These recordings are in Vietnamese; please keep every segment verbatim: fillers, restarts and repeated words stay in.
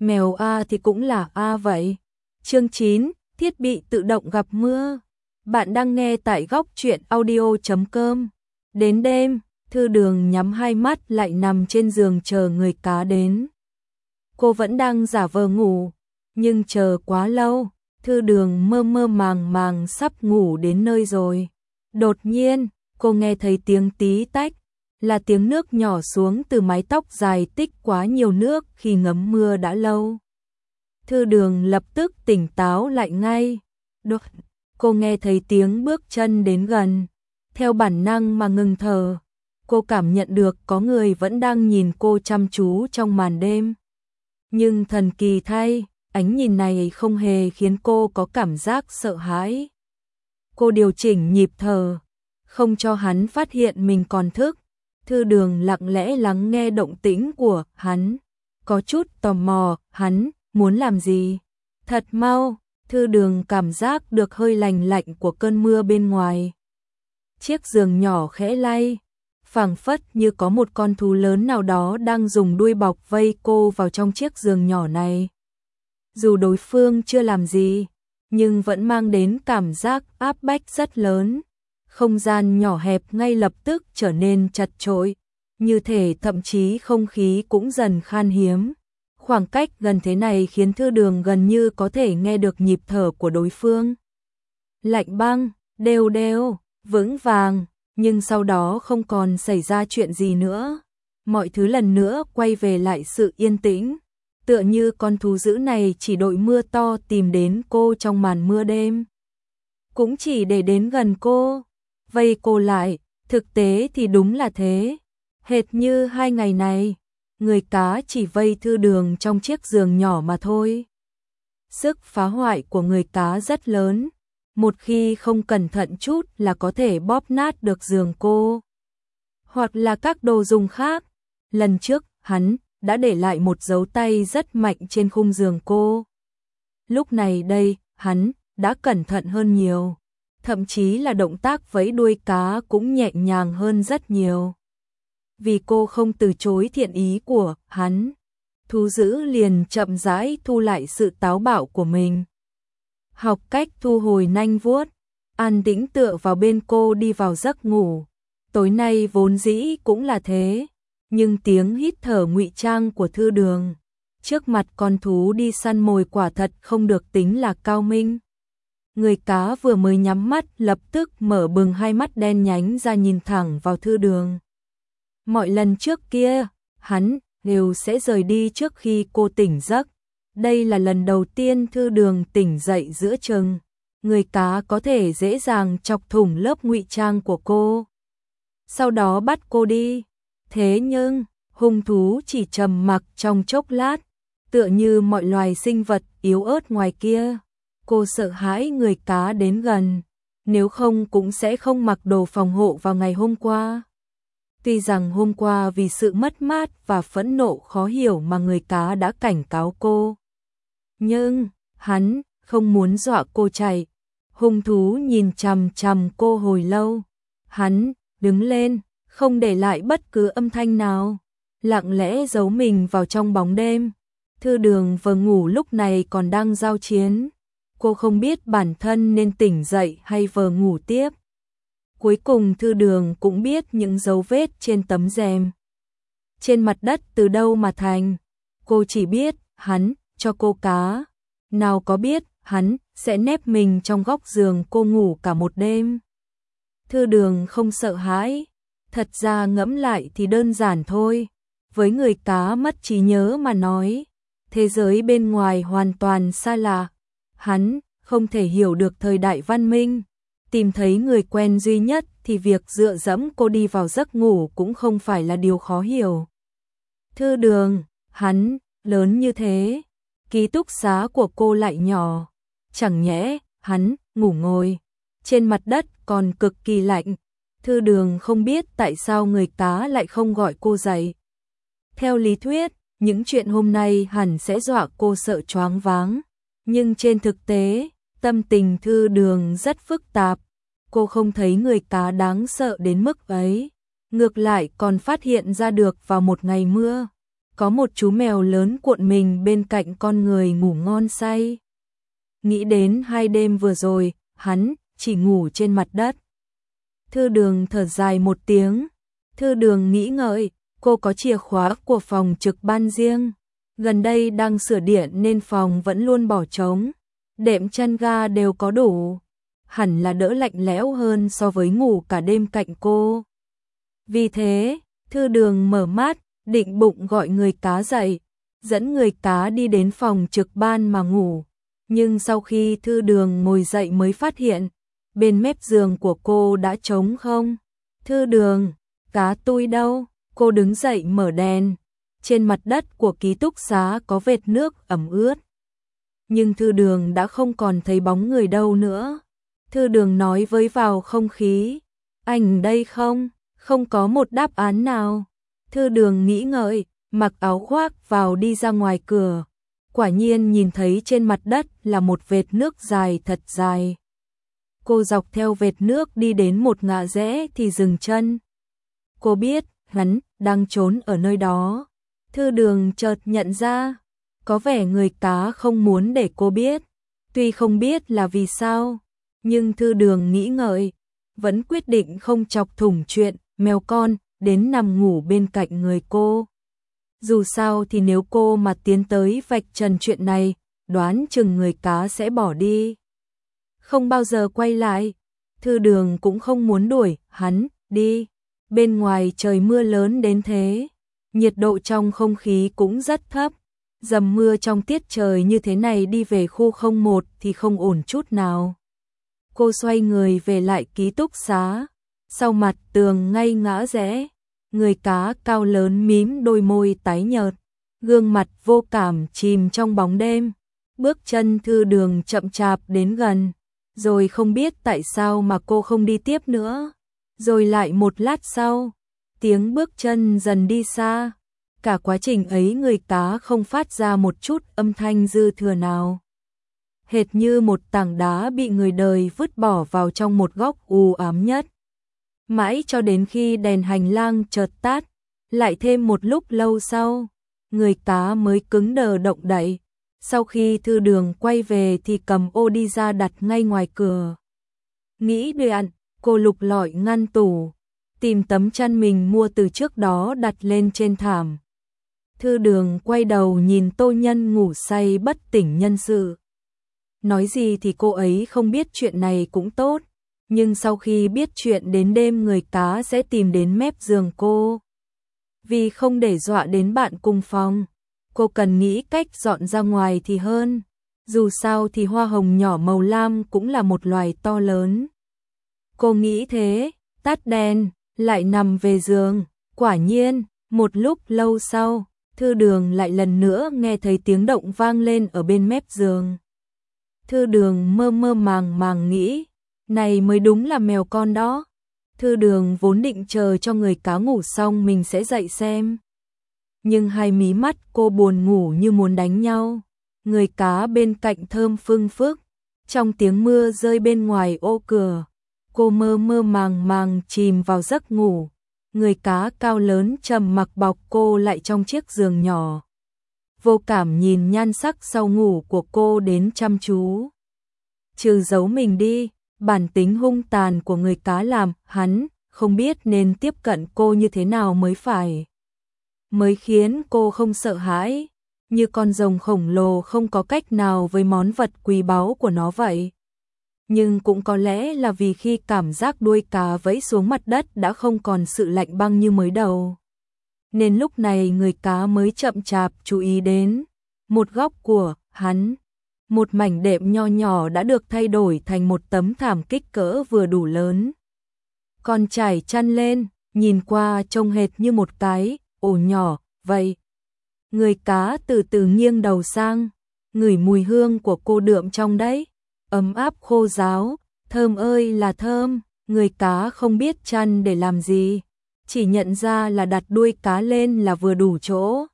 Mèo A thì cũng là A vậy. Chương chín, thiết bị tự động gặp mưa. Bạn đang nghe tại góc truyện audio chấm com. Đến đêm, Thư Đường nhắm hai mắt lại nằm trên giường chờ người cá đến. Cô vẫn đang giả vờ ngủ, nhưng chờ quá lâu, Thư Đường mơ mơ màng màng sắp ngủ đến nơi rồi. Đột nhiên, cô nghe thấy tiếng tí tách, là tiếng nước nhỏ xuống từ mái tóc dài tích quá nhiều nước khi ngấm mưa đã lâu. Thư Đường lập tức tỉnh táo lại ngay. Đột, cô nghe thấy tiếng bước chân đến gần. Theo bản năng mà ngừng thở, cô cảm nhận được có người vẫn đang nhìn cô chăm chú trong màn đêm. Nhưng thần kỳ thay, ánh nhìn này không hề khiến cô có cảm giác sợ hãi. Cô điều chỉnh nhịp thở, không cho hắn phát hiện mình còn thức. Thư Đường lặng lẽ lắng nghe động tĩnh của hắn, có chút tò mò, hắn muốn làm gì? Thật mau, Thư Đường cảm giác được hơi lành lạnh của cơn mưa bên ngoài. Chiếc giường nhỏ khẽ lay, phảng phất như có một con thú lớn nào đó đang dùng đuôi bọc vây cô vào trong chiếc giường nhỏ này. Dù đối phương chưa làm gì, nhưng vẫn mang đến cảm giác áp bách rất lớn. Không gian nhỏ hẹp ngay lập tức trở nên chật chội, như thể thậm chí không khí cũng dần khan hiếm. Khoảng cách gần thế này khiến Thư Đường gần như có thể nghe được nhịp thở của đối phương. Lạnh băng, đều đều, vững vàng, nhưng sau đó không còn xảy ra chuyện gì nữa. Mọi thứ lần nữa quay về lại sự yên tĩnh, tựa như con thú dữ này chỉ đội mưa to tìm đến cô trong màn mưa đêm. Cũng chỉ để đến gần cô, vây cô lại, thực tế thì đúng là thế. Hệt như hai ngày này, người cá chỉ vây Thư Đường trong chiếc giường nhỏ mà thôi. Sức phá hoại của người cá rất lớn, một khi không cẩn thận chút là có thể bóp nát được giường cô. Hoặc là các đồ dùng khác. Lần trước, hắn đã để lại một dấu tay rất mạnh trên khung giường cô. Lúc này đây, hắn đã cẩn thận hơn nhiều. Thậm chí là động tác vẫy đuôi cá cũng nhẹ nhàng hơn rất nhiều. Vì cô không từ chối thiện ý của hắn, thú dữ liền chậm rãi thu lại sự táo bạo của mình. Học cách thu hồi nanh vuốt, an tĩnh tựa vào bên cô đi vào giấc ngủ. Tối nay vốn dĩ cũng là thế, nhưng tiếng hít thở ngụy trang của Thư Đường trước mặt con thú đi săn mồi quả thật không được tính là cao minh. Người cá vừa mới nhắm mắt lập tức mở bừng hai mắt đen nhánh ra nhìn thẳng vào Thư Đường. Mọi lần trước kia, hắn đều sẽ rời đi trước khi cô tỉnh giấc. Đây là lần đầu tiên Thư Đường tỉnh dậy giữa chừng. Người cá có thể dễ dàng chọc thủng lớp ngụy trang của cô, sau đó bắt cô đi. Thế nhưng, hung thú chỉ trầm mặc trong chốc lát, tựa như mọi loài sinh vật yếu ớt ngoài kia. Cô sợ hãi người cá đến gần, nếu không cũng sẽ không mặc đồ phòng hộ vào ngày hôm qua. Tuy rằng hôm qua vì sự mất mát và phẫn nộ khó hiểu mà người cá đã cảnh cáo cô, nhưng hắn không muốn dọa cô chạy. Hung thú nhìn chằm chằm cô hồi lâu. Hắn đứng lên, không để lại bất cứ âm thanh nào, lặng lẽ giấu mình vào trong bóng đêm. Thư Đường vừa ngủ lúc này còn đang giao chiến. Cô không biết bản thân nên tỉnh dậy hay vờ ngủ tiếp. Cuối cùng Thư Đường cũng biết những dấu vết trên tấm rèm, trên mặt đất từ đâu mà thành. Cô chỉ biết hắn cho cô cá, nào có biết hắn sẽ nép mình trong góc giường cô ngủ cả một đêm. Thư Đường không sợ hãi, thật ra ngẫm lại thì đơn giản thôi. Với người cá mất trí nhớ mà nói, thế giới bên ngoài hoàn toàn xa lạ. Hắn không thể hiểu được thời đại văn minh, tìm thấy người quen duy nhất thì việc dựa dẫm cô đi vào giấc ngủ cũng không phải là điều khó hiểu. Thư Đường, hắn lớn như thế, ký túc xá của cô lại nhỏ, chẳng nhẽ hắn ngủ ngồi trên mặt đất còn cực kỳ lạnh. Thư Đường không biết tại sao người cá lại không gọi cô dậy. Theo lý thuyết, những chuyện hôm nay hẳn sẽ dọa cô sợ choáng váng, nhưng trên thực tế, tâm tình Thư Đường rất phức tạp. Cô không thấy người cá đáng sợ đến mức ấy, ngược lại còn phát hiện ra được vào một ngày mưa, có một chú mèo lớn cuộn mình bên cạnh con người ngủ ngon say. Nghĩ đến hai đêm vừa rồi, hắn chỉ ngủ trên mặt đất. Thư Đường thở dài một tiếng. Thư Đường nghĩ ngợi, cô có chìa khóa của phòng trực ban riêng. Gần đây đang sửa điện nên phòng vẫn luôn bỏ trống. Đệm chăn ga đều có đủ. Hẳn là đỡ lạnh lẽo hơn so với ngủ cả đêm cạnh cô. Vì thế, Thư Đường mở mắt, định bụng gọi người cá dậy, dẫn người cá đi đến phòng trực ban mà ngủ. Nhưng sau khi Thư Đường ngồi dậy mới phát hiện, bên mép giường của cô đã trống không. Thư Đường, cá tui đâu? Cô đứng dậy mở đèn. Trên mặt đất của ký túc xá có vệt nước ẩm ướt. Nhưng Thư Đường đã không còn thấy bóng người đâu nữa. Thư Đường nói với vào không khí, anh đây không? Không có một đáp án nào. Thư Đường nghĩ ngợi, mặc áo khoác vào đi ra ngoài cửa. Quả nhiên nhìn thấy trên mặt đất là một vệt nước dài thật dài. Cô dọc theo vệt nước đi đến một ngã rẽ thì dừng chân. Cô biết hắn đang trốn ở nơi đó. Thư Đường chợt nhận ra, có vẻ người cá không muốn để cô biết. Tuy không biết là vì sao, nhưng Thư Đường nghĩ ngợi, vẫn quyết định không chọc thủng chuyện mèo con đến nằm ngủ bên cạnh người cô. Dù sao thì nếu cô mà tiến tới vạch trần chuyện này, đoán chừng người cá sẽ bỏ đi. Không bao giờ quay lại. Thư Đường cũng không muốn đuổi hắn đi. Bên ngoài trời mưa lớn đến thế, nhiệt độ trong không khí cũng rất thấp. Dầm mưa trong tiết trời như thế này đi về khu không một thì không ổn chút nào. Cô xoay người về lại ký túc xá. Sau mặt tường ngay ngã rẽ, người cá cao lớn mím đôi môi tái nhợt, gương mặt vô cảm chìm trong bóng đêm. Bước chân Thư Đường chậm chạp đến gần, rồi không biết tại sao mà cô không đi tiếp nữa. Rồi lại một lát sau, tiếng bước chân dần đi xa. Cả quá trình ấy người cá không phát ra một chút âm thanh dư thừa nào. Hệt như một tảng đá bị người đời vứt bỏ vào trong một góc u ám nhất. Mãi cho đến khi đèn hành lang chợt tắt, lại thêm một lúc lâu sau, người cá mới cứng đờ động đậy. Sau khi Thư Đường quay về thì cầm ô đi ra đặt ngay ngoài cửa. Nghĩ điện, cô lục lọi ngăn tủ, tìm tấm chăn mình mua từ trước đó đặt lên trên thảm. Thư Đường quay đầu nhìn Tô Nhân ngủ say bất tỉnh nhân sự. Nói gì thì cô ấy không biết chuyện này cũng tốt, nhưng sau khi biết chuyện đến đêm người cá sẽ tìm đến mép giường cô. Vì không để dọa đến bạn cùng phòng, cô cần nghĩ cách dọn ra ngoài thì hơn. Dù sao thì hoa hồng nhỏ màu lam cũng là một loài to lớn. Cô nghĩ thế, tắt đèn, lại nằm về giường. Quả nhiên, một lúc lâu sau, Thư Đường lại lần nữa nghe thấy tiếng động vang lên ở bên mép giường. Thư Đường mơ mơ màng màng nghĩ, này mới đúng là mèo con đó. Thư Đường vốn định chờ cho người cá ngủ xong mình sẽ dậy xem. Nhưng hai mí mắt cô buồn ngủ như muốn đánh nhau. Người cá bên cạnh thơm phưng phức. Trong tiếng mưa rơi bên ngoài ô cửa, cô mơ mơ màng màng chìm vào giấc ngủ. Người cá cao lớn trầm mặc bọc cô lại trong chiếc giường nhỏ. Vô cảm nhìn nhan sắc sau ngủ của cô đến chăm chú. Trừ giấu mình đi, bản tính hung tàn của người cá làm hắn không biết nên tiếp cận cô như thế nào mới phải. Mới khiến cô không sợ hãi, như con rồng khổng lồ không có cách nào với món vật quý báu của nó vậy. Nhưng cũng có lẽ là vì khi cảm giác đuôi cá vẫy xuống mặt đất đã không còn sự lạnh băng như mới đầu. Nên lúc này người cá mới chậm chạp chú ý đến một góc của hắn. Một mảnh đệm nho nhỏ đã được thay đổi thành một tấm thảm kích cỡ vừa đủ lớn. Còn trải chăn lên, nhìn qua trông hệt như một cái ổ nhỏ vậy. Người cá từ từ nghiêng đầu sang, ngửi mùi hương của cô đượm trong đấy. Ấm áp khô ráo, thơm ơi là thơm. Người cá không biết chăn để làm gì, chỉ nhận ra là đặt đuôi cá lên là vừa đủ chỗ.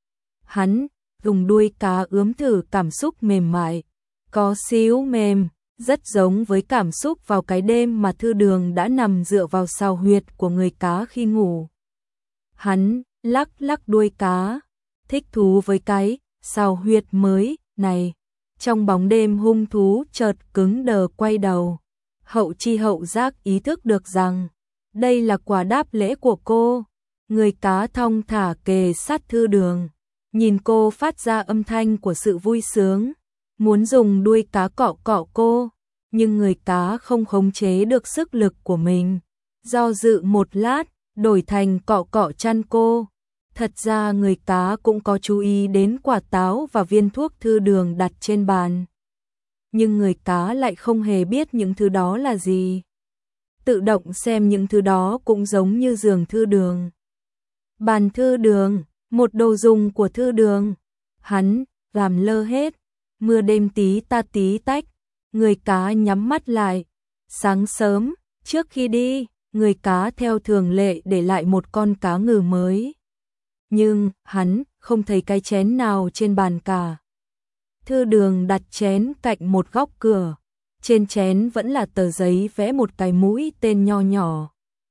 Hắn dùng đuôi cá ướm thử cảm xúc mềm mại, có xíu mềm, rất giống với cảm xúc vào cái đêm mà Thư Đường đã nằm dựa vào sào huyệt của người cá khi ngủ. Hắn lắc lắc đuôi cá, thích thú với cái xào huyệt mới này. Trong bóng đêm hung thú chợt cứng đờ quay đầu. Hậu chi hậu giác ý thức được rằng đây là quả đáp lễ của cô. Người cá thong thả kề sát Thư Đường, nhìn cô phát ra âm thanh của sự vui sướng, muốn dùng đuôi cá cọ cọ cô, nhưng người cá không khống chế được sức lực của mình. Do dự một lát, đổi thành cọ cọ chăn cô. Thật ra người cá cũng có chú ý đến quả táo và viên thuốc Thư Đường đặt trên bàn. Nhưng người cá lại không hề biết những thứ đó là gì. Tự động xem những thứ đó cũng giống như giường Thư Đường. Bàn Thư Đường, một đồ dùng của Thư Đường. Hắn làm lơ hết. Mưa đêm tí ta tí tách. Người cá nhắm mắt lại. Sáng sớm, trước khi đi, người cá theo thường lệ để lại một con cá ngừ mới. Nhưng, hắn không thấy cái chén nào trên bàn cả. Thư Đường đặt chén cạnh một góc cửa. Trên chén vẫn là tờ giấy vẽ một cái mũi tên nho nhỏ.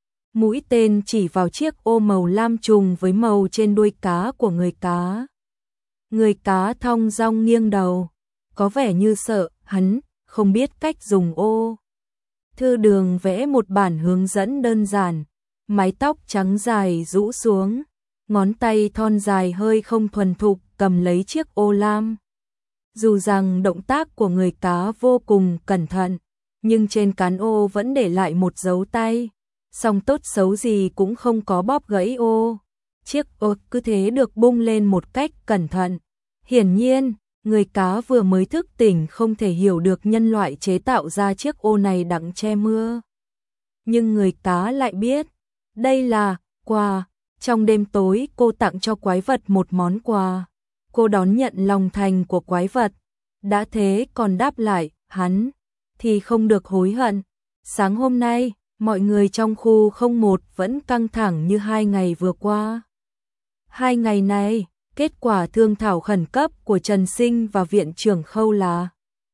Mũi tên chỉ vào chiếc ô màu lam trùng với màu trên đuôi cá của người cá. Người cá thong dong nghiêng đầu, có vẻ như sợ, hắn không biết cách dùng ô. Thư Đường vẽ một bản hướng dẫn đơn giản, mái tóc trắng dài rũ xuống, ngón tay thon dài hơi không thuần thục cầm lấy chiếc ô lam. Dù rằng động tác của người cá vô cùng cẩn thận, nhưng trên cán ô vẫn để lại một dấu tay. Song tốt xấu gì cũng không có bóp gãy ô. Chiếc ô cứ thế được bung lên một cách cẩn thận. Hiển nhiên, người cá vừa mới thức tỉnh không thể hiểu được nhân loại chế tạo ra chiếc ô này đặng che mưa. Nhưng người cá lại biết, đây là quà. Trong đêm tối cô tặng cho quái vật một món quà. Cô đón nhận lòng thành của quái vật. Đã thế còn đáp lại, hắn thì không được hối hận. Sáng hôm nay, mọi người trong khu không một vẫn căng thẳng như hai ngày vừa qua. Hai ngày này, kết quả thương thảo khẩn cấp của Trần Sinh và viện trưởng Khâu là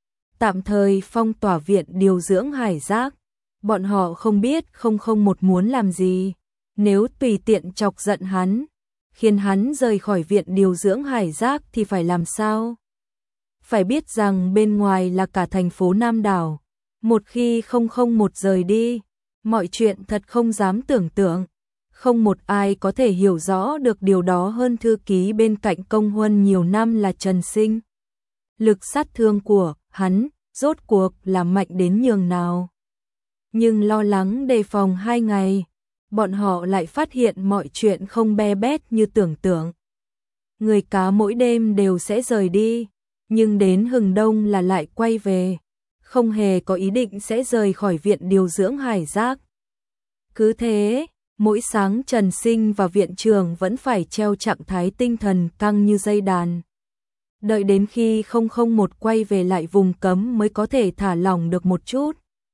tạm thời phong tỏa viện điều dưỡng Hải Giác. Bọn họ không biết không không một muốn làm gì. Nếu tùy tiện chọc giận hắn, khiến hắn rời khỏi viện điều dưỡng Hải Giác thì phải làm sao? Phải biết rằng bên ngoài là cả thành phố Nam Đảo. Một khi không không một rời đi, mọi chuyện thật không dám tưởng tượng. Không một ai có thể hiểu rõ được điều đó hơn thư ký bên cạnh Công Huân nhiều năm là Trần Sinh. Lực sát thương của hắn rốt cuộc là mạnh đến nhường nào. Nhưng lo lắng đề phòng hai ngày, bọn họ lại phát hiện mọi chuyện không be bét như tưởng tượng. Người cá mỗi đêm đều sẽ rời đi, nhưng đến hừng đông là lại quay về, không hề có ý định sẽ rời khỏi viện điều dưỡng Hải Giác. Cứ thế, mỗi sáng Trần Sinh và viện trưởng vẫn phải treo trạng thái tinh thần căng như dây đàn. Đợi đến khi không không một quay về lại vùng cấm mới có thể thả lỏng được một chút.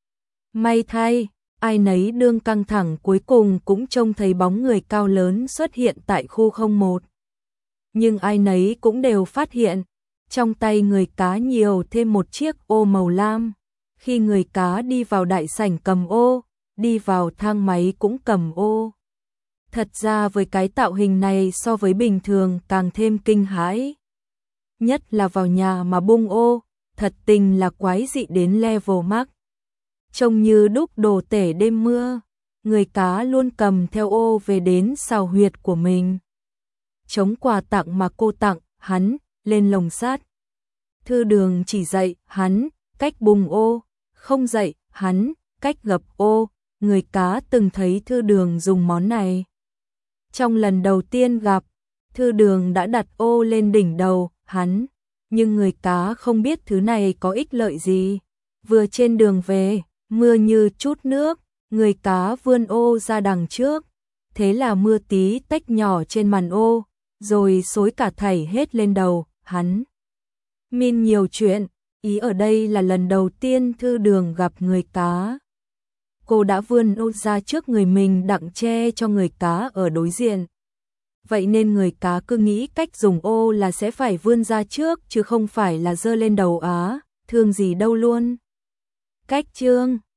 May thay, ai nấy đương căng thẳng cuối cùng cũng trông thấy bóng người cao lớn xuất hiện tại khu không một. Nhưng ai nấy cũng đều phát hiện, trong tay người cá nhiều thêm một chiếc ô màu lam. Khi người cá đi vào đại sảnh cầm ô, đi vào thang máy cũng cầm ô. Thật ra với cái tạo hình này so với bình thường càng thêm kinh hãi. Nhất là vào nhà mà bung ô, thật tình là quái dị đến level max. Trông như đúc đồ tể đêm mưa, người cá luôn cầm theo ô về đến xào huyệt của mình. Chống quà tặng mà cô tặng, hắn, lên lồng sắt. Thư Đường chỉ dạy, hắn, cách bung ô, không dạy, hắn, cách gập ô. Người cá từng thấy Thư Đường dùng món này. Trong lần đầu tiên gặp, Thư Đường đã đặt ô lên đỉnh đầu, hắn. Nhưng người cá không biết thứ này có ích lợi gì. Vừa trên đường về, mưa như chút nước, người cá vươn ô ra đằng trước. Thế là mưa tí tách nhỏ trên màn ô, rồi xối cả thảy hết lên đầu, hắn. Min nhiều chuyện, ý ở đây là lần đầu tiên Thư Đường gặp người cá. Cô đã vươn ô ra trước người mình đặng che cho người cá ở đối diện. Vậy nên người cá cứ nghĩ cách dùng ô là sẽ phải vươn ra trước chứ không phải là giơ lên đầu á, thương gì đâu luôn. Cách chương